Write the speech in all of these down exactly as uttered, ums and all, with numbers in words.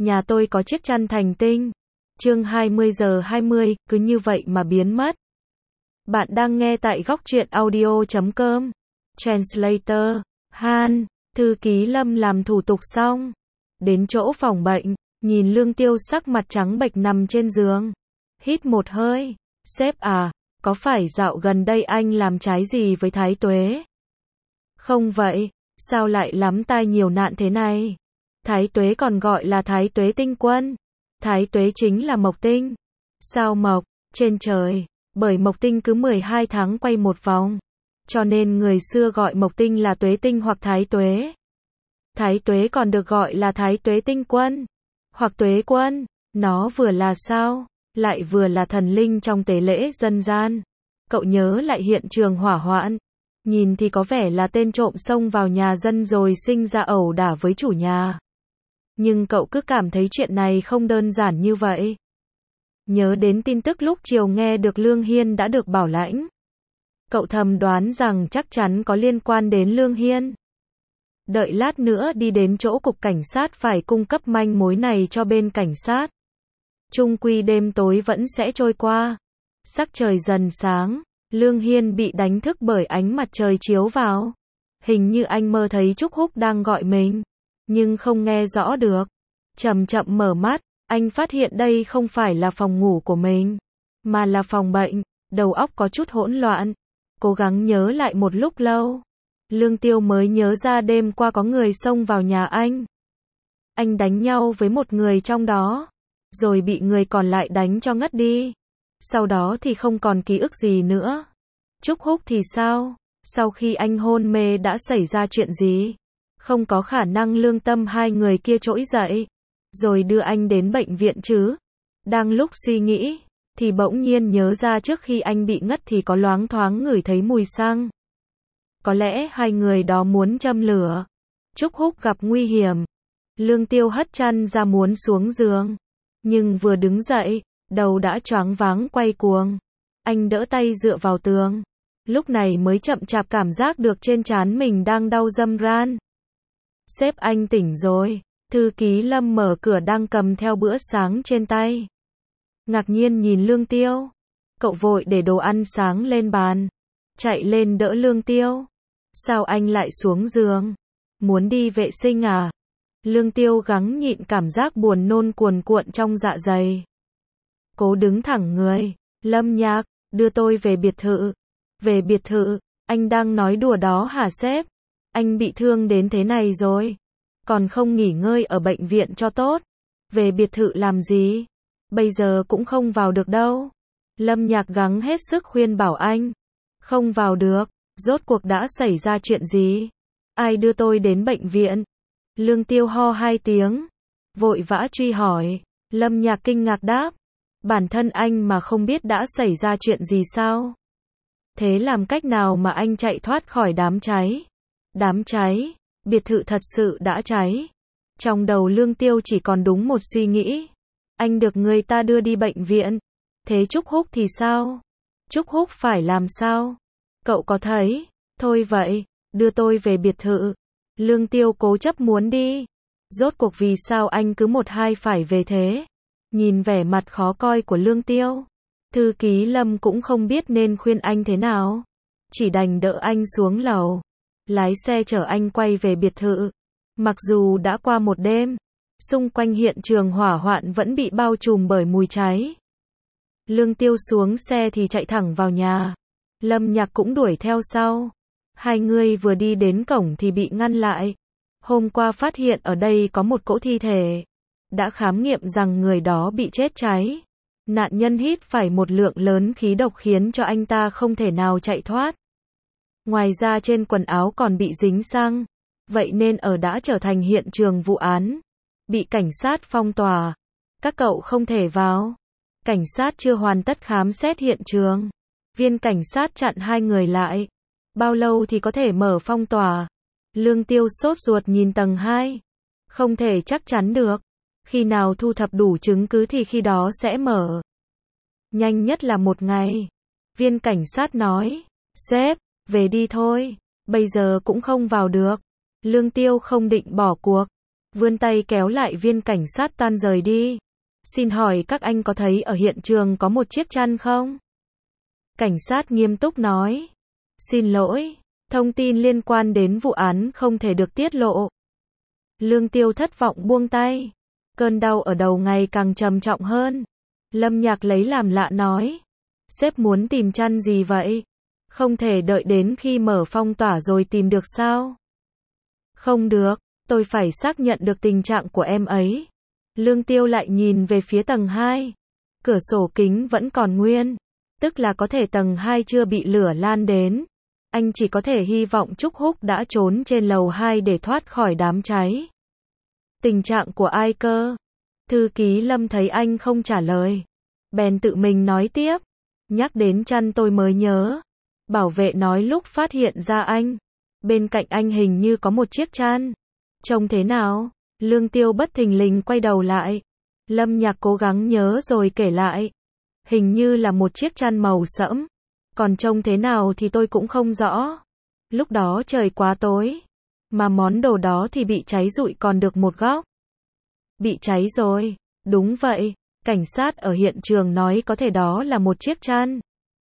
Nhà tôi có chiếc chăn thành tinh. Chương hai mươi giờ hai mươi, cứ như vậy mà biến mất. Bạn đang nghe tại góc truyện audio chấm com. Translator, Han, thư ký Lâm làm thủ tục xong. Đến chỗ phòng bệnh, nhìn Lương Tiêu sắc mặt trắng bệch nằm trên giường. Hít một hơi, sếp à, có phải dạo gần đây anh làm trái gì với Thái Tuế? Không vậy, sao lại lắm tai nhiều nạn thế này? Thái Tuế còn gọi là Thái Tuế tinh quân. Thái Tuế chính là Mộc Tinh. Sao Mộc? Trên trời. Bởi Mộc Tinh cứ mười hai tháng quay một vòng. Cho nên người xưa gọi Mộc Tinh là Tuế Tinh hoặc Thái Tuế. Thái Tuế còn được gọi là Thái Tuế tinh quân. Hoặc Tuế quân. Nó vừa là sao? Lại vừa là thần linh trong tế lễ dân gian. Cậu nhớ lại hiện trường hỏa hoạn. Nhìn thì có vẻ là tên trộm xông vào nhà dân rồi sinh ra ẩu đả với chủ nhà. Nhưng cậu cứ cảm thấy chuyện này không đơn giản như vậy. Nhớ đến tin tức lúc chiều nghe được Lương Hiên đã được bảo lãnh. Cậu thầm đoán rằng chắc chắn có liên quan đến Lương Hiên. Đợi lát nữa đi đến chỗ cục cảnh sát phải cung cấp manh mối này cho bên cảnh sát. Chung quy đêm tối vẫn sẽ trôi qua. Sắc trời dần sáng, Lương Hiên bị đánh thức bởi ánh mặt trời chiếu vào. Hình như anh mơ thấy Trúc Húc đang gọi mình, nhưng không nghe rõ được. Chậm chậm mở mắt, anh phát hiện đây không phải là phòng ngủ của mình, mà là phòng bệnh. Đầu óc có chút hỗn loạn, cố gắng nhớ lại một lúc lâu. Lương Tiêu mới nhớ ra đêm qua có người xông vào nhà anh. Anh đánh nhau với một người trong đó, rồi bị người còn lại đánh cho ngất đi. Sau đó thì không còn ký ức gì nữa. Trúc Húc thì sao? Sau khi anh hôn mê đã xảy ra chuyện gì? Không có khả năng lương tâm hai người kia trỗi dậy, rồi đưa anh đến bệnh viện chứ? Đang lúc suy nghĩ, thì bỗng nhiên nhớ ra trước khi anh bị ngất thì có loáng thoáng ngửi thấy mùi xăng. Có lẽ hai người đó muốn châm lửa. Trúc Húc gặp nguy hiểm. Lương Tiêu hất chăn ra muốn xuống giường. Nhưng vừa đứng dậy, đầu đã choáng váng quay cuồng. Anh đỡ tay dựa vào tường. Lúc này mới chậm chạp cảm giác được trên trán mình đang đau râm ran. Sếp anh tỉnh rồi. Thư ký Lâm mở cửa đang cầm theo bữa sáng trên tay. Ngạc nhiên nhìn Lương Tiêu. Cậu vội để đồ ăn sáng lên bàn. Chạy lên đỡ Lương Tiêu. Sao anh lại xuống giường? Muốn đi vệ sinh à? Lương Tiêu gắng nhịn cảm giác buồn nôn cuồn cuộn trong dạ dày. Cố đứng thẳng người. Lâm Nhạc, đưa tôi về biệt thự. Về biệt thự? Anh đang nói đùa đó hả sếp? Anh bị thương đến thế này rồi, còn không nghỉ ngơi ở bệnh viện cho tốt. Về biệt thự làm gì? Bây giờ cũng không vào được đâu. Lâm Nhạc gắng hết sức khuyên bảo anh. Không vào được. Rốt cuộc đã xảy ra chuyện gì? Ai đưa tôi đến bệnh viện? Lương Tiêu ho hai tiếng, vội vã truy hỏi. Lâm Nhạc kinh ngạc đáp. Bản thân anh mà không biết đã xảy ra chuyện gì sao? Thế làm cách nào mà anh chạy thoát khỏi đám cháy? Đám cháy? Biệt thự thật sự đã cháy. Trong đầu Lương Tiêu chỉ còn đúng một suy nghĩ. Anh được người ta đưa đi bệnh viện. Thế Trúc Húc thì sao? Trúc Húc phải làm sao? Cậu có thấy? Thôi vậy, đưa tôi về biệt thự. Lương Tiêu cố chấp muốn đi. Rốt cuộc vì sao anh cứ một hai phải về thế? Nhìn vẻ mặt khó coi của Lương Tiêu, thư ký Lâm cũng không biết nên khuyên anh thế nào. Chỉ đành đỡ anh xuống lầu, lái xe chở anh quay về biệt thự. Mặc dù đã qua một đêm, xung quanh hiện trường hỏa hoạn vẫn bị bao trùm bởi mùi cháy. Lương Tiêu xuống xe thì chạy thẳng vào nhà. Lâm Nhạc cũng đuổi theo sau. Hai người vừa đi đến cổng thì bị ngăn lại. Hôm qua phát hiện ở đây có một cỗ thi thể. Đã khám nghiệm rằng người đó bị chết cháy. Nạn nhân hít phải một lượng lớn khí độc khiến cho anh ta không thể nào chạy thoát. Ngoài ra trên quần áo còn bị dính xăng. Vậy nên ở đã trở thành hiện trường vụ án. Bị cảnh sát phong tỏa. Các cậu không thể vào. Cảnh sát chưa hoàn tất khám xét hiện trường. Viên cảnh sát chặn hai người lại. Bao lâu thì có thể mở phong tỏa? Lương Tiêu sốt ruột nhìn tầng hai. Không thể chắc chắn được. Khi nào thu thập đủ chứng cứ thì khi đó sẽ mở. Nhanh nhất là một ngày. Viên cảnh sát nói. Sếp, về đi thôi. Bây giờ cũng không vào được. Lương Tiêu không định bỏ cuộc. vươn tay kéo lại viên cảnh sát tan rời đi. Xin hỏi các anh có thấy ở hiện trường có một chiếc chăn không? Cảnh sát nghiêm túc nói. Xin lỗi, thông tin liên quan đến vụ án không thể được tiết lộ. Lương Tiêu thất vọng buông tay. Cơn đau ở đầu ngày càng trầm trọng hơn. Lâm Nhạc lấy làm lạ nói. Sếp muốn tìm chăn gì vậy? Không thể đợi đến khi mở phong tỏa rồi tìm được sao? Không được, tôi phải xác nhận được tình trạng của em ấy. Lương Tiêu lại nhìn về phía tầng hai. Cửa sổ kính vẫn còn nguyên, tức là có thể tầng hai chưa bị lửa lan đến. Anh chỉ có thể hy vọng Trúc Húc đã trốn trên lầu hai để thoát khỏi đám cháy. Tình trạng của ai cơ? Thư ký Lâm thấy anh không trả lời, bèn tự mình nói tiếp. Nhắc đến chăn tôi mới nhớ. Bảo vệ nói lúc phát hiện ra anh, bên cạnh anh hình như có một chiếc chăn. Trông thế nào? Lương Tiêu bất thình lình quay đầu lại. Lâm Nhạc cố gắng nhớ rồi kể lại. Hình như là một chiếc chăn màu sẫm. Còn trông thế nào thì tôi cũng không rõ. Lúc đó trời quá tối, mà món đồ đó thì bị cháy rụi còn được một góc. Bị cháy rồi. Đúng vậy, cảnh sát ở hiện trường nói có thể đó là một chiếc chăn.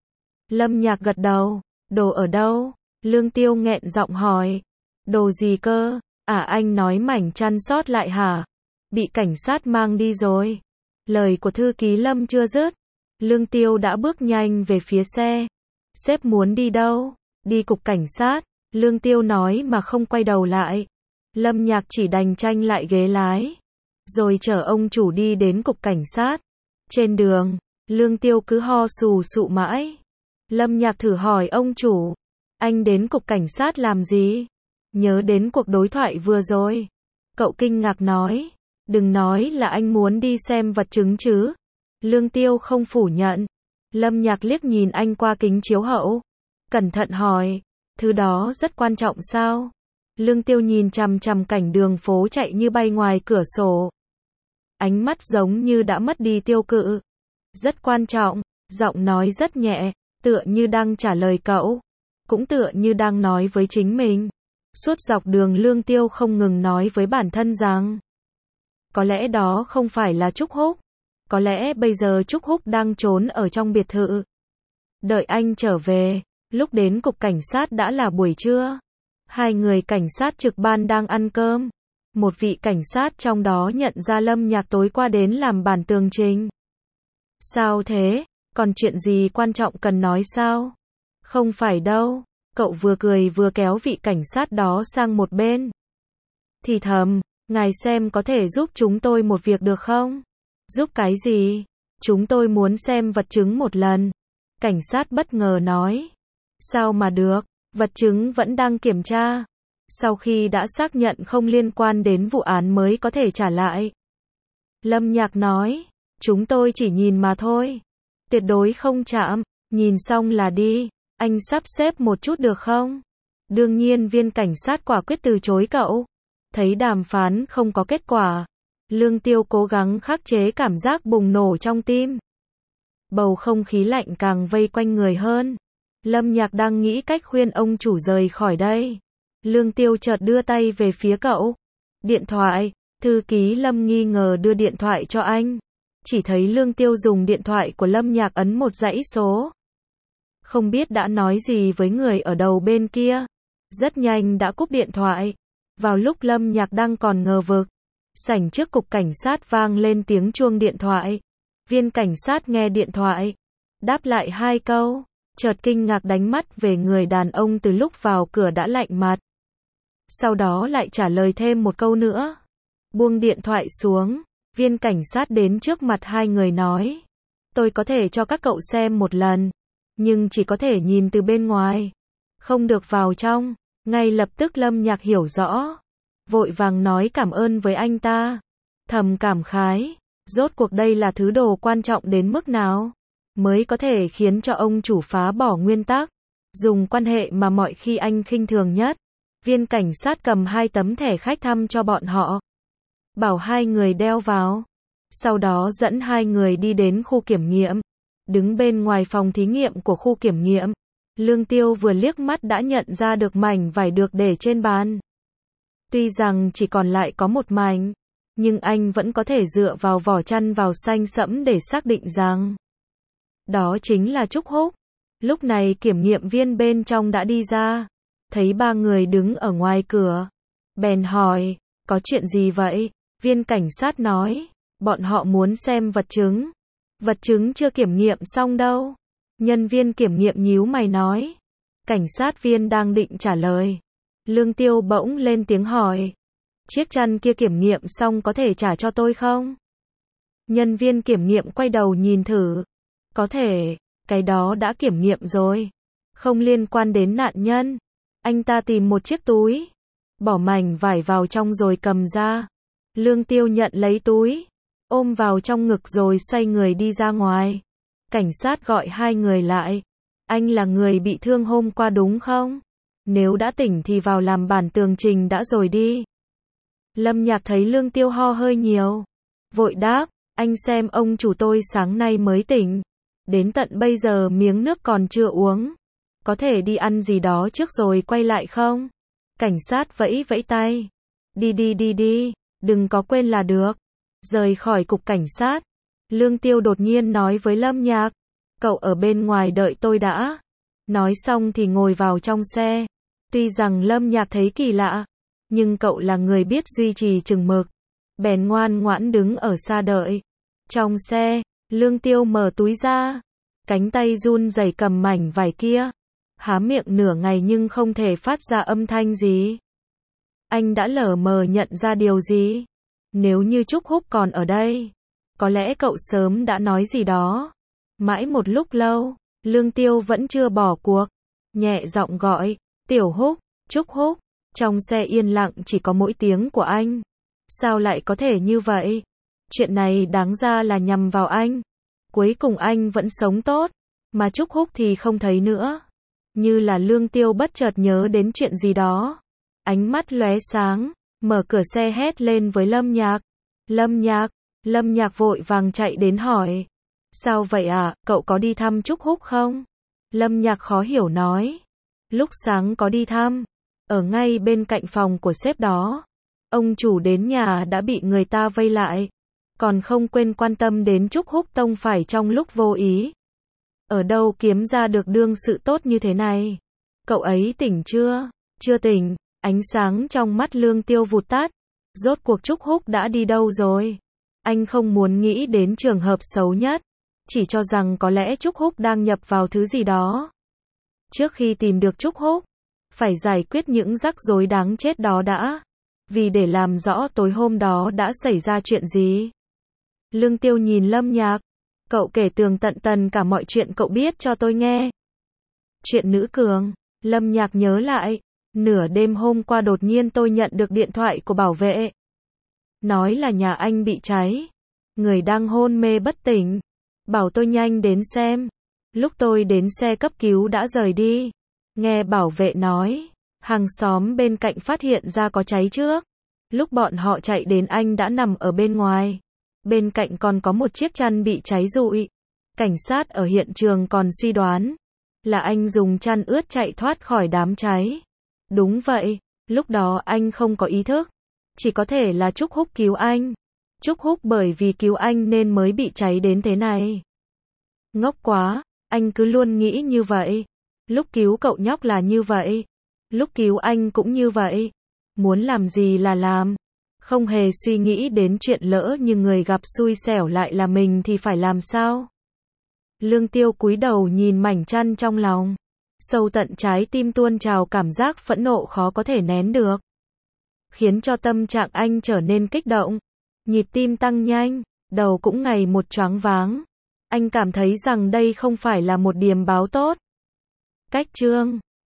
Lâm Nhạc gật đầu. Đồ ở đâu? Lương Tiêu nghẹn giọng hỏi. Đồ gì cơ? À, anh nói mảnh chăn sót lại hả? Bị cảnh sát mang đi rồi. Lời của thư ký Lâm chưa dứt, Lương Tiêu đã bước nhanh về phía xe. Sếp muốn đi đâu? Đi cục cảnh sát. Lương Tiêu nói mà không quay đầu lại. Lâm Nhạc chỉ đành tranh lại ghế lái, rồi chở ông chủ đi đến cục cảnh sát. Trên đường, Lương Tiêu cứ ho sù sụ mãi. Lâm Nhạc thử hỏi ông chủ. Anh đến cục cảnh sát làm gì? Nhớ đến cuộc đối thoại vừa rồi. Cậu kinh ngạc nói. Đừng nói là anh muốn đi xem vật chứng chứ. Lương Tiêu không phủ nhận. Lâm Nhạc liếc nhìn anh qua kính chiếu hậu, cẩn thận hỏi. Thứ đó rất quan trọng sao? Lương Tiêu nhìn chằm chằm cảnh đường phố chạy như bay ngoài cửa sổ. Ánh mắt giống như đã mất đi tiêu cự. Rất quan trọng, giọng nói rất nhẹ, tựa như đang trả lời cậu, cũng tựa như đang nói với chính mình. Suốt dọc đường Lương Tiêu không ngừng nói với bản thân rằng, có lẽ đó không phải là Trúc Húc. Có lẽ bây giờ Trúc Húc đang trốn ở trong biệt thự. Đợi anh trở về, lúc đến cục cảnh sát đã là buổi trưa. Hai người cảnh sát trực ban đang ăn cơm. Một vị cảnh sát trong đó nhận ra Lâm Nhạc tối qua đến làm bản tường trình. Sao thế? Còn chuyện gì quan trọng cần nói sao? Không phải đâu. Cậu vừa cười vừa kéo vị cảnh sát đó sang một bên. Thì thầm, ngài xem có thể giúp chúng tôi một việc được không? Giúp cái gì? Chúng tôi muốn xem vật chứng một lần. Cảnh sát bất ngờ nói. Sao mà được? Vật chứng vẫn đang kiểm tra. Sau khi đã xác nhận không liên quan đến vụ án mới có thể trả lại. Lâm Nhạc nói. Chúng tôi chỉ nhìn mà thôi. Tuyệt đối không chạm. Nhìn xong là đi. Anh sắp xếp một chút được không? Đương nhiên viên cảnh sát quả quyết từ chối cậu. Thấy đàm phán không có kết quả, Lương Tiêu cố gắng khắc chế cảm giác bùng nổ trong tim. Bầu không khí lạnh càng vây quanh người hơn. Lâm Nhạc đang nghĩ cách khuyên ông chủ rời khỏi đây. Lương Tiêu chợt đưa tay về phía cậu. Điện thoại. Thư ký Lâm nghi ngờ đưa điện thoại cho anh. Chỉ thấy Lương Tiêu dùng điện thoại của Lâm Nhạc ấn một dãy số. Không biết đã nói gì với người ở đầu bên kia. Rất nhanh đã cúp điện thoại. Vào lúc Lâm Nhạc đang còn ngờ vực, sảnh trước cục cảnh sát vang lên tiếng chuông điện thoại. Viên cảnh sát nghe điện thoại, đáp lại hai câu, chợt kinh ngạc đánh mắt về người đàn ông từ lúc vào cửa đã lạnh mặt. Sau đó lại trả lời thêm một câu nữa. Buông điện thoại xuống, viên cảnh sát đến trước mặt hai người nói. Tôi có thể cho các cậu xem một lần, nhưng chỉ có thể nhìn từ bên ngoài, không được vào trong. Ngay lập tức Lâm Nhạc hiểu rõ, vội vàng nói cảm ơn với anh ta. Thầm cảm khái, rốt cuộc đây là thứ đồ quan trọng đến mức nào, mới có thể khiến cho ông chủ phá bỏ nguyên tắc, dùng quan hệ mà mọi khi anh khinh thường nhất. Viên cảnh sát cầm hai tấm thẻ khách thăm cho bọn họ, bảo hai người đeo vào. Sau đó dẫn hai người đi đến khu kiểm nghiệm. Đứng bên ngoài phòng thí nghiệm của khu kiểm nghiệm, Lương Tiêu vừa liếc mắt đã nhận ra được mảnh vải được để trên bàn. Tuy rằng chỉ còn lại có một mảnh, nhưng anh vẫn có thể dựa vào vỏ chăn vào xanh sẫm để xác định rằng đó chính là Trúc Húc. Lúc này kiểm nghiệm viên bên trong đã đi ra, thấy ba người đứng ở ngoài cửa. Bèn hỏi, có chuyện gì vậy? Viên cảnh sát nói, bọn họ muốn xem vật chứng. Vật chứng chưa kiểm nghiệm xong đâu. Nhân viên kiểm nghiệm nhíu mày nói. Cảnh sát viên đang định trả lời. Lương Tiêu bỗng lên tiếng hỏi. Chiếc chăn kia kiểm nghiệm xong có thể trả cho tôi không? Nhân viên kiểm nghiệm quay đầu nhìn thử. Có thể, cái đó đã kiểm nghiệm rồi. Không liên quan đến nạn nhân. Anh ta tìm một chiếc túi, bỏ mảnh vải vào trong rồi cầm ra. Lương Tiêu nhận lấy túi, ôm vào trong ngực rồi xoay người đi ra ngoài. Cảnh sát gọi hai người lại. Anh là người bị thương hôm qua đúng không? Nếu đã tỉnh thì vào làm bản tường trình đã rồi đi. Lâm Nhạc thấy Lương Tiêu ho hơi nhiều, vội đáp, anh xem ông chủ tôi sáng nay mới tỉnh. Đến tận bây giờ miếng nước còn chưa uống. Có thể đi ăn gì đó trước rồi quay lại không? Cảnh sát vẫy vẫy tay. Đi đi đi đi, đừng có quên là được. Rời khỏi cục cảnh sát. Lương Tiêu đột nhiên nói với Lâm Nhạc. Cậu ở bên ngoài đợi tôi đã. Nói xong thì ngồi vào trong xe. Tuy rằng Lâm Nhạc thấy kỳ lạ, nhưng cậu là người biết duy trì chừng mực. Bèn ngoan ngoãn đứng ở xa đợi. Trong xe, Lương Tiêu mở túi ra. Cánh tay run rẩy cầm mảnh vải kia. Há miệng nửa ngày nhưng không thể phát ra âm thanh gì. Anh đã lờ mờ nhận ra điều gì? Nếu như Trúc Húc còn ở đây, có lẽ cậu sớm đã nói gì đó. Mãi một lúc lâu, Lương Tiêu vẫn chưa bỏ cuộc. Nhẹ giọng gọi, Tiểu Húc, Trúc Húc. Trong xe yên lặng chỉ có mỗi tiếng của anh. Sao lại có thể như vậy? Chuyện này đáng ra là nhằm vào anh. Cuối cùng anh vẫn sống tốt, mà Trúc Húc thì không thấy nữa. Như là Lương Tiêu bất chợt nhớ đến chuyện gì đó. Ánh mắt lóe sáng, mở cửa xe hét lên với Lâm Nhạc. Lâm Nhạc, Lâm Nhạc vội vàng chạy đến hỏi. Sao vậy ạ, cậu có đi thăm Trúc Húc không? Lâm Nhạc khó hiểu nói. Lúc sáng có đi thăm, ở ngay bên cạnh phòng của sếp đó. Ông chủ đến nhà đã bị người ta vây lại. Còn không quên quan tâm đến Trúc Húc tông phải trong lúc vô ý. Ở đâu kiếm ra được đương sự tốt như thế này? Cậu ấy tỉnh chưa? Chưa tỉnh. Ánh sáng trong mắt Lương Tiêu vụt tắt. Rốt cuộc Trúc Húc đã đi đâu rồi? Anh không muốn nghĩ đến trường hợp xấu nhất. Chỉ cho rằng có lẽ Trúc Húc đang nhập vào thứ gì đó. Trước khi tìm được Trúc Húc, phải giải quyết những rắc rối đáng chết đó đã. Vì để làm rõ tối hôm đó đã xảy ra chuyện gì. Lương Tiêu nhìn Lâm Nhạc. Cậu kể tường tận tần cả mọi chuyện cậu biết cho tôi nghe. Chuyện nữ cường. Lâm Nhạc nhớ lại. Nửa đêm hôm qua đột nhiên tôi nhận được điện thoại của bảo vệ. Nói là nhà anh bị cháy. Người đang hôn mê bất tỉnh. Bảo tôi nhanh đến xem. Lúc tôi đến xe cấp cứu đã rời đi. Nghe bảo vệ nói. Hàng xóm bên cạnh phát hiện ra có cháy trước. Lúc bọn họ chạy đến anh đã nằm ở bên ngoài. Bên cạnh còn có một chiếc chăn bị cháy rụi. Cảnh sát ở hiện trường còn suy đoán là anh dùng chăn ướt chạy thoát khỏi đám cháy. Đúng vậy, lúc đó anh không có ý thức. Chỉ có thể là Trúc Húc cứu anh. Trúc Húc bởi vì cứu anh nên mới bị cháy đến thế này. Ngốc quá, anh cứ luôn nghĩ như vậy. Lúc cứu cậu nhóc là như vậy. Lúc cứu anh cũng như vậy. Muốn làm gì là làm. Không hề suy nghĩ đến chuyện lỡ như người gặp xui xẻo lại là mình thì phải làm sao. Lương Tiêu cúi đầu nhìn mảnh chăn trong lòng. Sâu tận trái tim tuôn trào cảm giác phẫn nộ khó có thể nén được. Khiến cho tâm trạng anh trở nên kích động. Nhịp tim tăng nhanh, đầu cũng ngày một choáng váng. Anh cảm thấy rằng đây không phải là một điềm báo tốt. Cách chương